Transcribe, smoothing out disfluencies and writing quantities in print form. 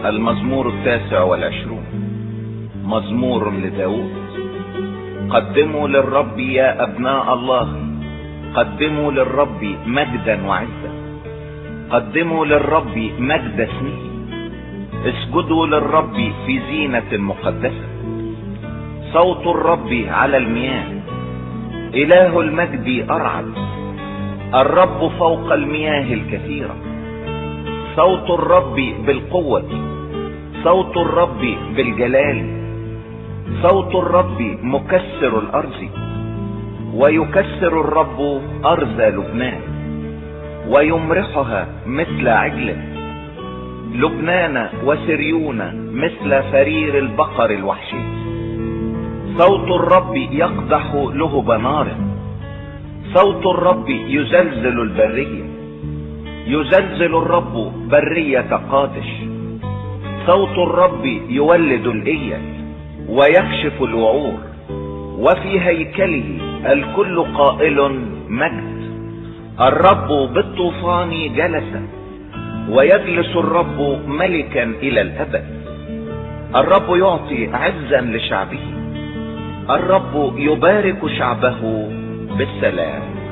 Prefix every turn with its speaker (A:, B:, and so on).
A: المزمور 29 مزمور لداود. قدموا للرب يا أبناء الله، قدموا للرب مجدا وعزا، قدموا للرب مجد اسمه، اسجدوا للرب في زينة مقدسة. صوت الرب على المياه، إله المجد أرعد، الرب فوق المياه الكثيرة. صوت الرب بالقوة، صوت الرب بالجلال، صوت الرب مكسر الأرض. ويكسر الرب أرض لبنان ويمرحها مثل عجل، لبنان وسريون مثل فرير البقر الوحشي. صوت الرب يقدح لهب نار، صوت الرب يزلزل البرية، يزلزل الرب برية قادش. صوت الرب يولد الإيل ويكشف الوعور، وفي هيكله الكل قائل مجد. الرب بالطوفان جلس، ويجلس الرب ملكا إلى الأبد. الرب يعطي عزا لشعبه، الرب يبارك شعبه بالسلام.